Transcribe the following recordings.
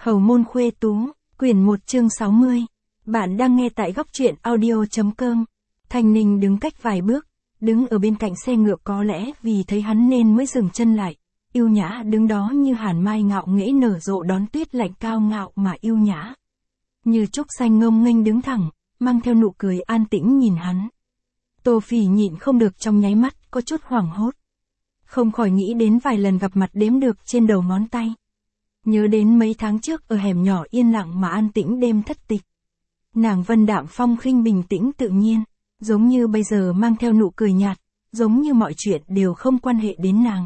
Hầu môn khuê tú, quyển 1 chương 60. Bạn đang nghe tại góc truyện audio.com. Thanh Ninh đứng cách vài bước, đứng ở bên cạnh xe ngựa, có lẽ vì thấy hắn nên mới dừng chân lại. Yêu nhã đứng đó như hàn mai ngạo nghễ nở rộ đón tuyết lạnh, cao ngạo mà yêu nhã. Như trúc xanh ngông nghênh đứng thẳng, mang theo nụ cười an tĩnh nhìn hắn. Tô Phỉ nhịn không được, trong nháy mắt có chút hoảng hốt. Không khỏi nghĩ đến vài lần gặp mặt đếm được trên đầu ngón tay. Nhớ đến mấy tháng trước ở hẻm nhỏ yên lặng mà an tĩnh đêm thất tịch. Nàng vân đạm phong khinh, bình tĩnh tự nhiên, giống như bây giờ mang theo nụ cười nhạt, giống như mọi chuyện đều không quan hệ đến nàng.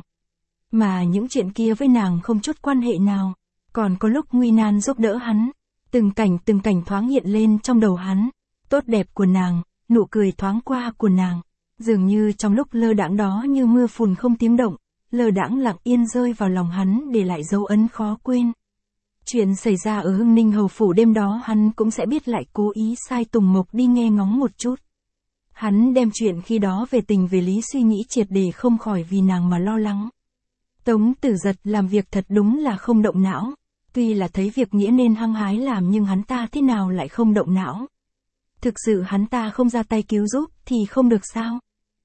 Mà những chuyện kia với nàng không chút quan hệ nào, còn có lúc nguy nan giúp đỡ hắn. Từng cảnh thoáng hiện lên trong đầu hắn, tốt đẹp của nàng, nụ cười thoáng qua của nàng, dường như trong lúc lơ đãng đó như mưa phùn không tiếng động, lơ đãng lặng yên rơi vào lòng hắn để lại dấu ấn khó quên. Chuyện xảy ra ở Hưng Ninh Hầu Phủ đêm đó hắn cũng sẽ biết, lại cố ý sai Tùng Mộc đi nghe ngóng một chút. Hắn đem chuyện khi đó về tình về lý suy nghĩ triệt để, không khỏi vì nàng mà lo lắng. Tống Tử Giật làm việc thật đúng là không động não, tuy là thấy việc nghĩa nên hăng hái làm, nhưng hắn ta thế nào lại không động não. Thực sự hắn ta không ra tay cứu giúp thì không được sao?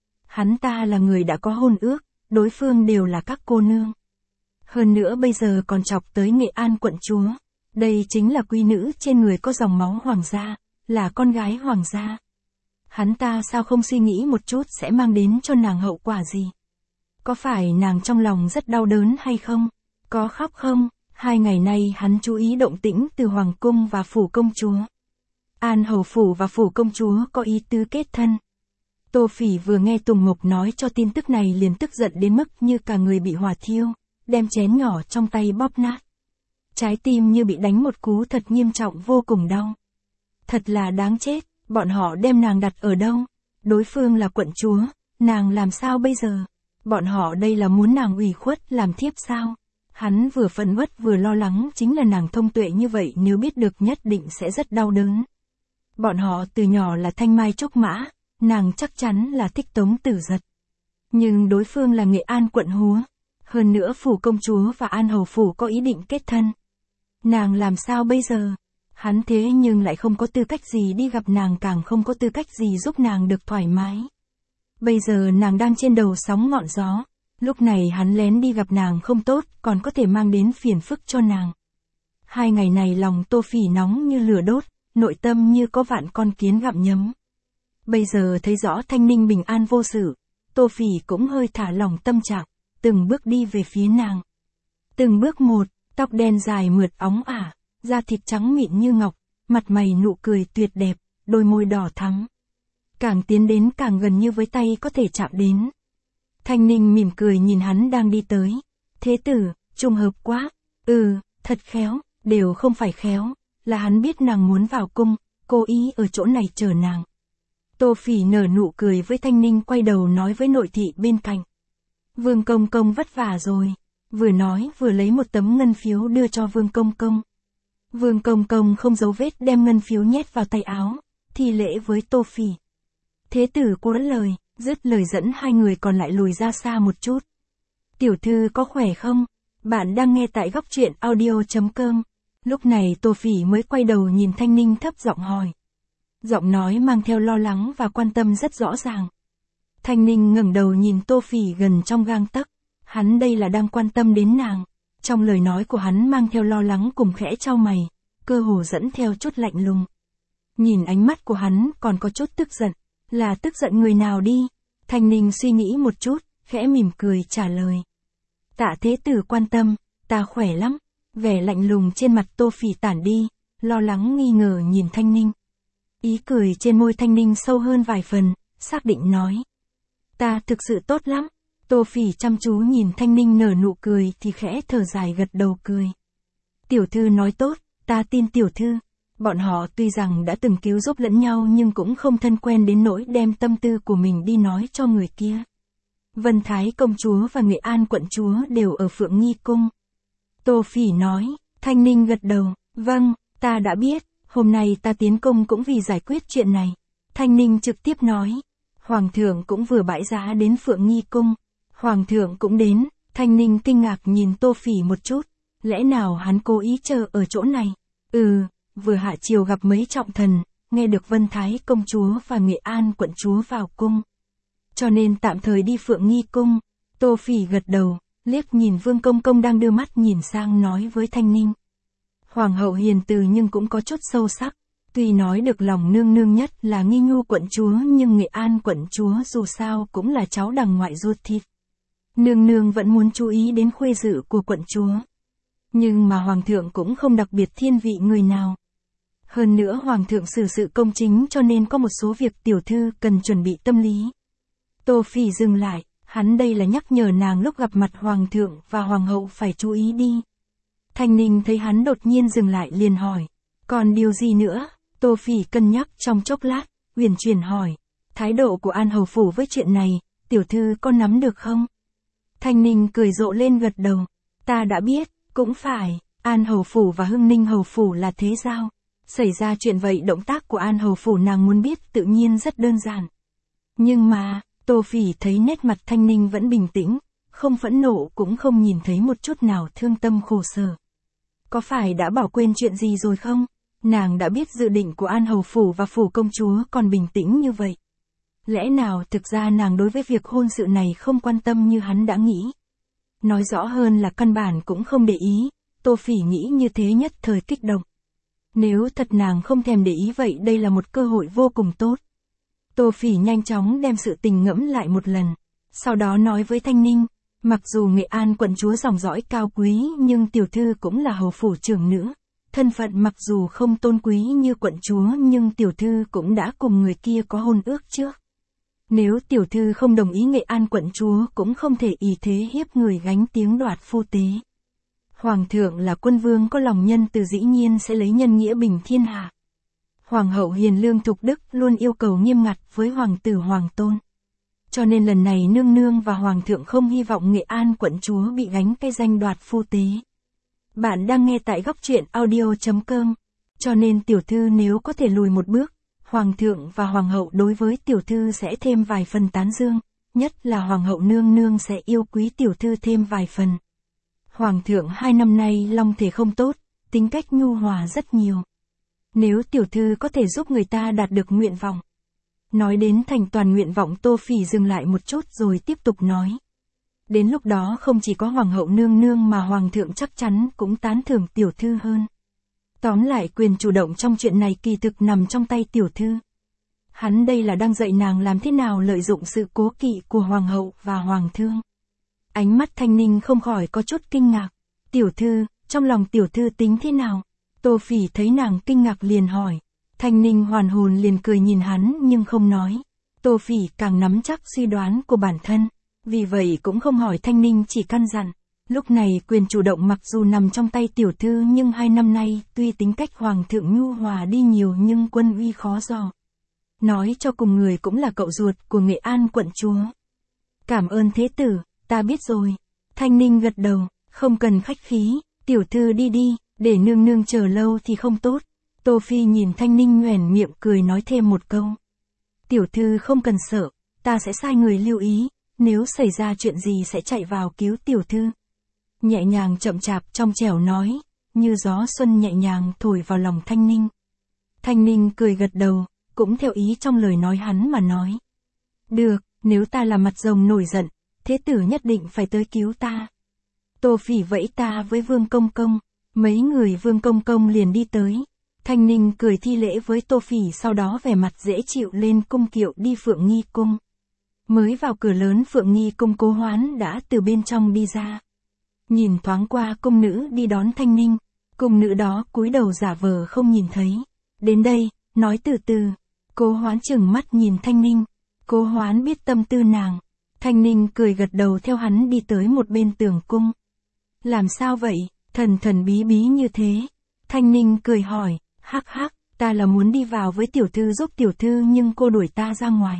Hắn ta là người đã có hôn ước, đối phương đều là các cô nương. Hơn nữa bây giờ còn chọc tới Nghệ An quận chúa. Đây chính là quý nữ trên người có dòng máu hoàng gia, là con gái hoàng gia. Hắn ta sao không suy nghĩ một chút sẽ mang đến cho nàng hậu quả gì? Có phải nàng trong lòng rất đau đớn hay không? Có khóc không? 2 ngày nay hắn chú ý động tĩnh từ Hoàng cung và Phủ công chúa. An Hầu Phủ và Phủ công chúa có ý tứ kết thân. Tô Phỉ vừa nghe Tùng Mộc nói cho tin tức này liền tức giận đến mức như cả người bị hỏa thiêu, đem chén nhỏ trong tay bóp nát. Trái tim như bị đánh một cú thật nghiêm trọng, vô cùng đau. Thật là đáng chết, bọn họ đem nàng đặt ở đâu? Đối phương là quận chúa, nàng làm sao bây giờ? Bọn họ đây là muốn nàng ủy khuất làm thiếp sao? Hắn vừa phẫn uất vừa lo lắng, chính là nàng thông tuệ như vậy nếu biết được nhất định sẽ rất đau đớn. Bọn họ từ nhỏ là thanh mai trúc mã, nàng chắc chắn là thích Tống Tử Giật. Nhưng đối phương là Nghệ An quận húa, hơn nữa Phủ công chúa và An Hầu Phủ có ý định kết thân. Nàng làm sao bây giờ? Hắn thế nhưng lại không có tư cách gì đi gặp nàng, càng không có tư cách gì giúp nàng được thoải mái. Bây giờ nàng đang trên đầu sóng ngọn gió, lúc này hắn lén đi gặp nàng không tốt, còn có thể mang đến phiền phức cho nàng. 2 ngày này lòng Tô Phỉ nóng như lửa đốt, nội tâm như có vạn con kiến gặm nhấm. Bây giờ thấy rõ Thanh Ninh bình an vô sự, Tô Phỉ cũng hơi thả lỏng tâm trạng, từng bước đi về phía nàng. Từng bước một, tóc đen dài mượt óng ả, da thịt trắng mịn như ngọc, mặt mày nụ cười tuyệt đẹp, đôi môi đỏ thắm. Càng tiến đến càng gần như với tay có thể chạm đến. Thanh Ninh mỉm cười nhìn hắn đang đi tới. Thế tử, trùng hợp quá. Thật khéo, đều không phải khéo, là hắn biết nàng muốn vào cung, cố ý ở chỗ này chờ nàng. Tô Phỉ nở nụ cười với Thanh Ninh, quay đầu nói với nội thị bên cạnh. Vương công công vất vả rồi. Vừa nói vừa lấy một tấm ngân phiếu đưa cho Vương công công. Vương công công không giấu vết đem ngân phiếu nhét vào tay áo, thi lễ với Tô Phỉ. Thế tử cô đã lời, dứt lời dẫn 2 người còn lại lùi ra xa một chút. Tiểu thư có khỏe không? Bạn đang nghe tại góc truyện audio.com. Lúc này Tô Phỉ mới quay đầu nhìn Thanh Ninh, thấp giọng hỏi. Giọng nói mang theo lo lắng và quan tâm rất rõ ràng. Thanh Ninh ngẩng đầu nhìn Tô Phỉ gần trong gang tấc. Hắn đây là đang quan tâm đến nàng. Trong lời nói của hắn mang theo lo lắng cùng khẽ chau mày, cơ hồ dẫn theo chút lạnh lùng. Nhìn ánh mắt của hắn còn có chút tức giận. Là tức giận người nào đi? Thanh Ninh suy nghĩ một chút, khẽ mỉm cười trả lời. Tạ thế tử quan tâm, ta khỏe lắm. Vẻ lạnh lùng trên mặt Tô Phỉ tản đi, lo lắng nghi ngờ nhìn Thanh Ninh. Ý cười trên môi Thanh Ninh sâu hơn vài phần, xác định nói. Ta thực sự tốt lắm. Tô Phỉ chăm chú nhìn Thanh Ninh nở nụ cười thì khẽ thở dài gật đầu cười. Tiểu thư nói tốt, ta tin tiểu thư. Bọn họ tuy rằng đã từng cứu giúp lẫn nhau nhưng cũng không thân quen đến nỗi đem tâm tư của mình đi nói cho người kia. Vân Thái công chúa và Nghệ An quận chúa đều ở Phượng Nghi cung. Tô Phỉ nói. Thanh Ninh gật đầu. Vâng, ta đã biết, hôm nay ta tiến cung cũng vì giải quyết chuyện này. Thanh Ninh trực tiếp nói. Hoàng thượng cũng vừa bãi giá đến Phượng Nghi cung. Hoàng thượng cũng đến. Thanh Ninh kinh ngạc nhìn Tô Phỉ một chút. Lẽ nào hắn cố ý chờ ở chỗ này? Vừa hạ chiều gặp mấy trọng thần, nghe được Vân Thái công chúa và Nghệ An quận chúa vào cung. Cho nên tạm thời đi Phượng Nghi cung. Tô Phỉ gật đầu, liếc nhìn Vương Công Công đang đưa mắt nhìn sang nói với Thanh Ninh. Hoàng hậu hiền từ nhưng cũng có chút sâu sắc. Tuy nói được lòng nương nương nhất là Nghi Nhu quận chúa nhưng Nghệ An quận chúa dù sao cũng là cháu đằng ngoại ruột thịt. Nương nương vẫn muốn chú ý đến khuê dự của quận chúa. Nhưng mà Hoàng thượng cũng không đặc biệt thiên vị người nào. Hơn nữa Hoàng thượng xử sự công chính cho nên có một số việc tiểu thư cần chuẩn bị tâm lý. Tô Phỉ dừng lại, hắn đây là nhắc nhở nàng lúc gặp mặt Hoàng thượng và Hoàng hậu phải chú ý đi. Thanh Ninh thấy hắn đột nhiên dừng lại liền hỏi. Còn điều gì nữa? Tô Phỉ cân nhắc trong chốc lát, uyển chuyển hỏi. Thái độ của An hầu phủ với chuyện này, tiểu thư có nắm được không? Thanh Ninh cười rộ lên gật đầu. Ta đã biết, cũng phải, An hầu phủ và Hưng Ninh hầu phủ là thế giao. Xảy ra chuyện vậy động tác của An hầu phủ nàng muốn biết tự nhiên rất đơn giản. Nhưng mà, Tô Phỉ thấy nét mặt Thanh Ninh vẫn bình tĩnh, không phẫn nộ cũng không nhìn thấy một chút nào thương tâm khổ sở. Có phải đã bỏ quên chuyện gì rồi không? Nàng đã biết dự định của An hầu phủ và phủ công chúa còn bình tĩnh như vậy. Lẽ nào thực ra nàng đối với việc hôn sự này không quan tâm như hắn đã nghĩ? Nói rõ hơn là căn bản cũng không để ý, Tô Phỉ nghĩ như thế nhất thời kích động. Nếu thật nàng không thèm để ý vậy đây là một cơ hội vô cùng tốt. Tô Phỉ nhanh chóng đem sự tình ngẫm lại một lần, sau đó nói với Thanh Ninh, mặc dù Nghệ An quận chúa dòng dõi cao quý nhưng tiểu thư cũng là hầu phủ trưởng nữ. Thân phận mặc dù không tôn quý như quận chúa nhưng tiểu thư cũng đã cùng người kia có hôn ước trước. Nếu tiểu thư không đồng ý Nghệ An quận chúa cũng không thể ỷ thế hiếp người gánh tiếng đoạt phu tế. Hoàng thượng là quân vương có lòng nhân từ dĩ nhiên sẽ lấy nhân nghĩa bình thiên hạ. Hoàng hậu hiền lương thục đức luôn yêu cầu nghiêm ngặt với hoàng tử hoàng tôn. Cho nên lần này nương nương và hoàng thượng không hy vọng Nghệ An quận chúa bị gánh cái danh đoạt phu tế. Bạn đang nghe tại góc truyện audio.com. Cho nên tiểu thư nếu có thể lùi một bước, hoàng thượng và hoàng hậu đối với tiểu thư sẽ thêm vài phần tán dương, nhất là hoàng hậu nương nương sẽ yêu quý tiểu thư thêm vài phần. Hoàng thượng 2 năm nay long thể không tốt, tính cách nhu hòa rất nhiều. Nếu tiểu thư có thể giúp người ta đạt được nguyện vọng. Nói đến thành toàn nguyện vọng Tô Phỉ dừng lại một chút rồi tiếp tục nói. Đến lúc đó không chỉ có hoàng hậu nương nương mà hoàng thượng chắc chắn cũng tán thưởng tiểu thư hơn. Tóm lại quyền chủ động trong chuyện này kỳ thực nằm trong tay tiểu thư. Hắn đây là đang dạy nàng làm thế nào lợi dụng sự cố kỵ của hoàng hậu và hoàng thương. Ánh mắt Thanh Ninh không khỏi có chút kinh ngạc. Tiểu thư, trong lòng tiểu thư tính thế nào? Tô Phỉ thấy nàng kinh ngạc liền hỏi. Thanh Ninh hoàn hồn liền cười nhìn hắn nhưng không nói. Tô Phỉ càng nắm chắc suy đoán của bản thân. Vì vậy cũng không hỏi Thanh Ninh chỉ căn dặn. Lúc này quyền chủ động mặc dù nằm trong tay tiểu thư nhưng 2 năm nay tuy tính cách hoàng thượng nhu hòa đi nhiều nhưng quân uy khó dò. Nói cho cùng người cũng là cậu ruột của Nghệ An quận chúa. Cảm ơn thế tử, ta biết rồi. Thanh Ninh gật đầu, không cần khách khí, tiểu thư đi đi, để nương nương chờ lâu thì không tốt. Tô Phi nhìn Thanh Ninh nhoẻn miệng cười nói thêm một câu. Tiểu thư không cần sợ, ta sẽ sai người lưu ý, nếu xảy ra chuyện gì sẽ chạy vào cứu tiểu thư. Nhẹ nhàng chậm chạp trong trẻo nói, như gió xuân nhẹ nhàng thổi vào lòng Thanh Ninh. Thanh Ninh cười gật đầu, cũng theo ý trong lời nói hắn mà nói. Được, nếu ta là mặt rồng nổi giận, thế tử nhất định phải tới cứu ta. Tô Phỉ vẫy ta với Vương Công Công, mấy người Vương Công Công liền đi tới. Thanh Ninh cười thi lễ với Tô Phỉ sau đó vẻ mặt dễ chịu lên cung kiệu đi Phượng Nghi cung. Mới vào cửa lớn Phượng Nghi cung Cố Hoán đã từ bên trong đi ra. Nhìn thoáng qua cung nữ đi đón Thanh Ninh, cung nữ đó cúi đầu giả vờ không nhìn thấy. Đến đây, nói từ từ. Cố Hoán chừng mắt nhìn Thanh Ninh. Cố Hoán biết tâm tư nàng. Thanh Ninh cười gật đầu theo hắn đi tới một bên tường cung. Làm sao vậy, thần thần bí bí như thế? Thanh Ninh cười hỏi, hắc hắc, ta là muốn đi vào với tiểu thư giúp tiểu thư nhưng cô đuổi ta ra ngoài.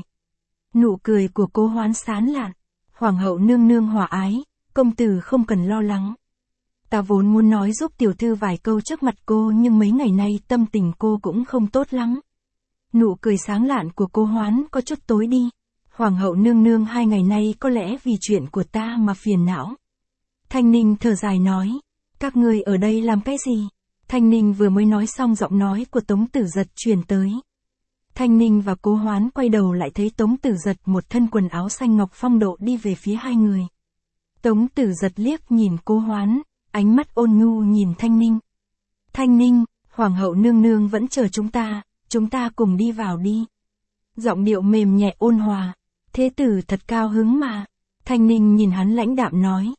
Nụ cười của Cố Hoán sán lạn. Hoàng hậu nương nương hòa ái, công tử không cần lo lắng. Ta vốn muốn nói giúp tiểu thư vài câu trước mặt cô nhưng mấy ngày nay tâm tình cô cũng không tốt lắm. Nụ cười sáng lạn của Cố Hoán có chút tối đi. Hoàng hậu nương nương 2 ngày nay có lẽ vì chuyện của ta mà phiền não. Thanh Ninh thở dài nói, Các ngươi ở đây làm cái gì? Thanh Ninh vừa mới nói xong giọng nói của Tống Tử Giật truyền tới. Thanh Ninh và Cố Hoán quay đầu lại thấy Tống Tử Giật một thân quần áo xanh ngọc phong độ đi về phía hai người. Tống Tử Giật liếc nhìn Cố Hoán, ánh mắt ôn nhu nhìn Thanh Ninh. Thanh Ninh, Hoàng hậu nương nương vẫn chờ chúng ta cùng đi vào đi. Giọng điệu mềm nhẹ ôn hòa, thế tử thật cao hứng mà. Thanh Ninh nhìn hắn lãnh đạm nói,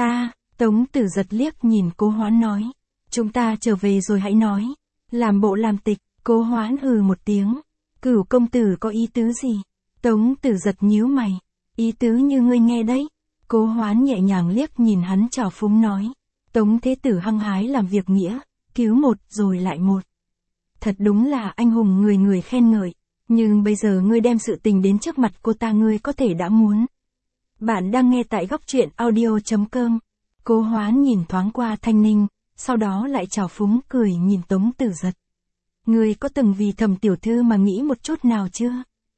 Tống Tử Giật liếc nhìn Cố Hoán nói, chúng ta trở về rồi hãy nói. Làm bộ làm tịch, Cố Hoán hừ một tiếng, Cửu công tử có ý tứ gì? Tống Tử Giật nhíu mày, ý tứ như ngươi nghe đấy. Cố Hoán nhẹ nhàng liếc nhìn hắn trào phúng nói, Tống thế tử hăng hái làm việc nghĩa, cứu một rồi lại một. Thật đúng là anh hùng người người khen ngợi, nhưng bây giờ ngươi đem sự tình đến trước mặt cô ta ngươi có thể đã muốn. Bạn đang nghe tại góc truyện audio.com. Cố Hoán nhìn thoáng qua Thanh Ninh, sau đó lại trào phúng cười nhìn Tống Tử Giật. Ngươi có từng vì Thẩm tiểu thư mà nghĩ một chút nào chưa?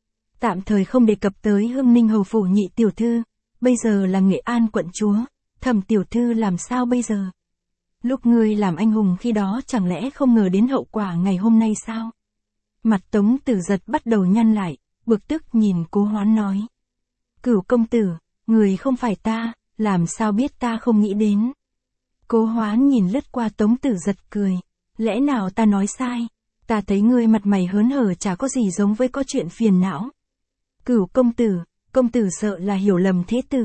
Tạm thời không đề cập tới Hưng Ninh hầu phủ nhị tiểu thư, bây giờ là Nghệ An quận chúa, Thẩm tiểu thư làm sao bây giờ? Lúc ngươi làm anh hùng khi đó chẳng lẽ không ngờ đến hậu quả ngày hôm nay sao? Mặt Tống Tử Giật bắt đầu nhăn lại, bực tức nhìn Cố Hoán nói. Cửu công tử, người không phải ta, làm sao biết ta không nghĩ đến? Cố Hoán nhìn lướt qua Tống Tử Giật cười, lẽ nào ta nói sai? Ta thấy ngươi mặt mày hớn hở chả có gì giống với có chuyện phiền não. Cửu công tử sợ là hiểu lầm thế tử.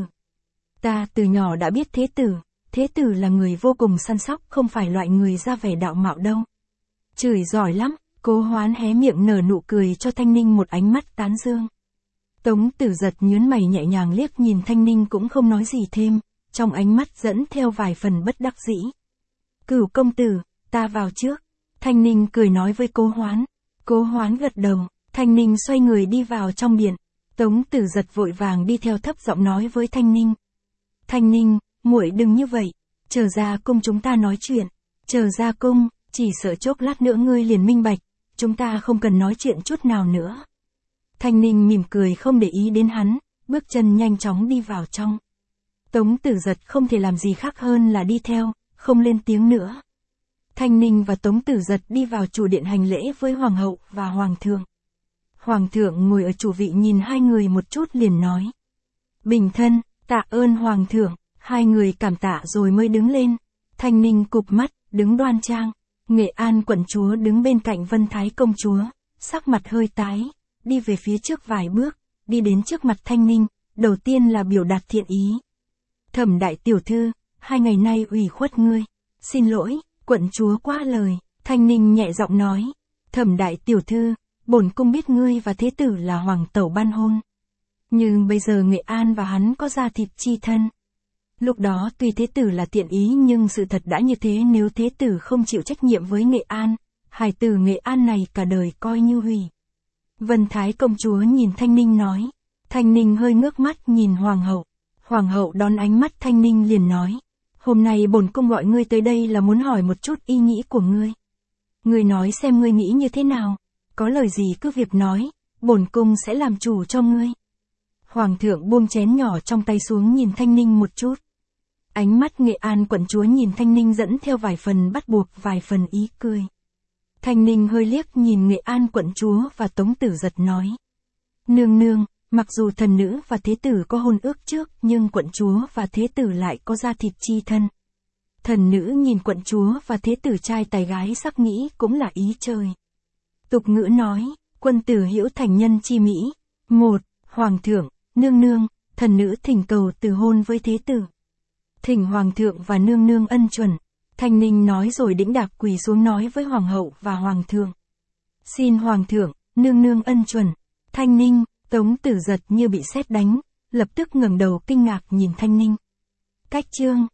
Ta từ nhỏ đã biết thế tử là người vô cùng săn sóc không phải loại người ra vẻ đạo mạo đâu. Chửi giỏi lắm, Cố Hoán hé miệng nở nụ cười cho Thanh Ninh một ánh mắt tán dương. Tống Tử Giật nhướng mày nhẹ nhàng liếc nhìn Thanh Ninh cũng không nói gì thêm, trong ánh mắt dẫn theo vài phần bất đắc dĩ. Cửu công tử, ta vào trước. Thanh Ninh cười nói với Cố Hoán. Cố Hoán gật đầu, Thanh Ninh xoay người đi vào trong điện. Tống Tử Giật vội vàng đi theo thấp giọng nói với Thanh Ninh. Thanh Ninh, muội đừng như vậy, chờ ra cung chúng ta nói chuyện. Chờ ra cung, chỉ sợ chốc lát nữa ngươi liền minh bạch, chúng ta không cần nói chuyện chút nào nữa. Thanh Ninh mỉm cười không để ý đến hắn, bước chân nhanh chóng đi vào trong. Tống Tử Giật không thể làm gì khác hơn là đi theo, không lên tiếng nữa. Thanh Ninh và Tống Tử Giật đi vào chủ điện hành lễ với Hoàng hậu và Hoàng thượng. Hoàng thượng ngồi ở chủ vị nhìn hai người một chút liền nói. Bình thân, tạ ơn Hoàng thượng, hai người cảm tạ rồi mới đứng lên. Thanh Ninh cụp mắt, đứng đoan trang. Nghệ An quận chúa đứng bên cạnh Vân Thái công chúa, sắc mặt hơi tái, đi về phía trước vài bước, đi đến trước mặt Thanh Ninh, đầu tiên là biểu đạt thiện ý. Thẩm đại tiểu thư, 2 ngày nay ủy khuất ngươi. Xin lỗi, quận chúa quá lời. Thanh Ninh nhẹ giọng nói. Thẩm đại tiểu thư, bổn cung biết ngươi và thế tử là hoàng tẩu ban hôn. Nhưng bây giờ Nghệ An và hắn có gia thịt chi thân. Lúc đó tuy thế tử là tiện ý nhưng sự thật đã như thế, nếu thế tử không chịu trách nhiệm với Nghệ An, hài tử Nghệ An này cả đời coi như hủy. Vân Thái công chúa nhìn Thanh Ninh nói. Thanh Ninh hơi ngước mắt nhìn Hoàng hậu. Hoàng hậu đón ánh mắt Thanh Ninh liền nói. Hôm nay bổn cung gọi ngươi tới đây là muốn hỏi một chút ý nghĩ của ngươi. Ngươi nói xem ngươi nghĩ như thế nào. Có lời gì cứ việc nói, bổn cung sẽ làm chủ cho ngươi. Hoàng thượng buông chén nhỏ trong tay xuống nhìn Thanh Ninh một chút. Ánh mắt Nghệ An quận chúa nhìn Thanh Ninh dẫn theo vài phần bắt buộc vài phần ý cười. Thanh Ninh hơi liếc nhìn Nghệ An quận chúa và Tống Tử Giật nói. Nương nương, mặc dù thần nữ và thế tử có hôn ước trước nhưng quận chúa và thế tử lại có gia thịt chi thân. Thần nữ nhìn quận chúa và thế tử trai tài gái sắc nghĩ cũng là ý trời. Tục ngữ nói, quân tử hữu thành nhân chi mỹ. 1. Hoàng thượng, nương nương, thần nữ thỉnh cầu từ hôn với thế tử. Thỉnh hoàng thượng và nương nương ân chuẩn. Thanh Ninh nói rồi đĩnh đạc quỳ xuống nói với hoàng hậu và hoàng thượng. Xin hoàng thượng, nương nương ân chuẩn. Thanh Ninh, Tống Tử Giật như bị sét đánh, lập tức ngẩng đầu kinh ngạc nhìn Thanh Ninh. Cách chương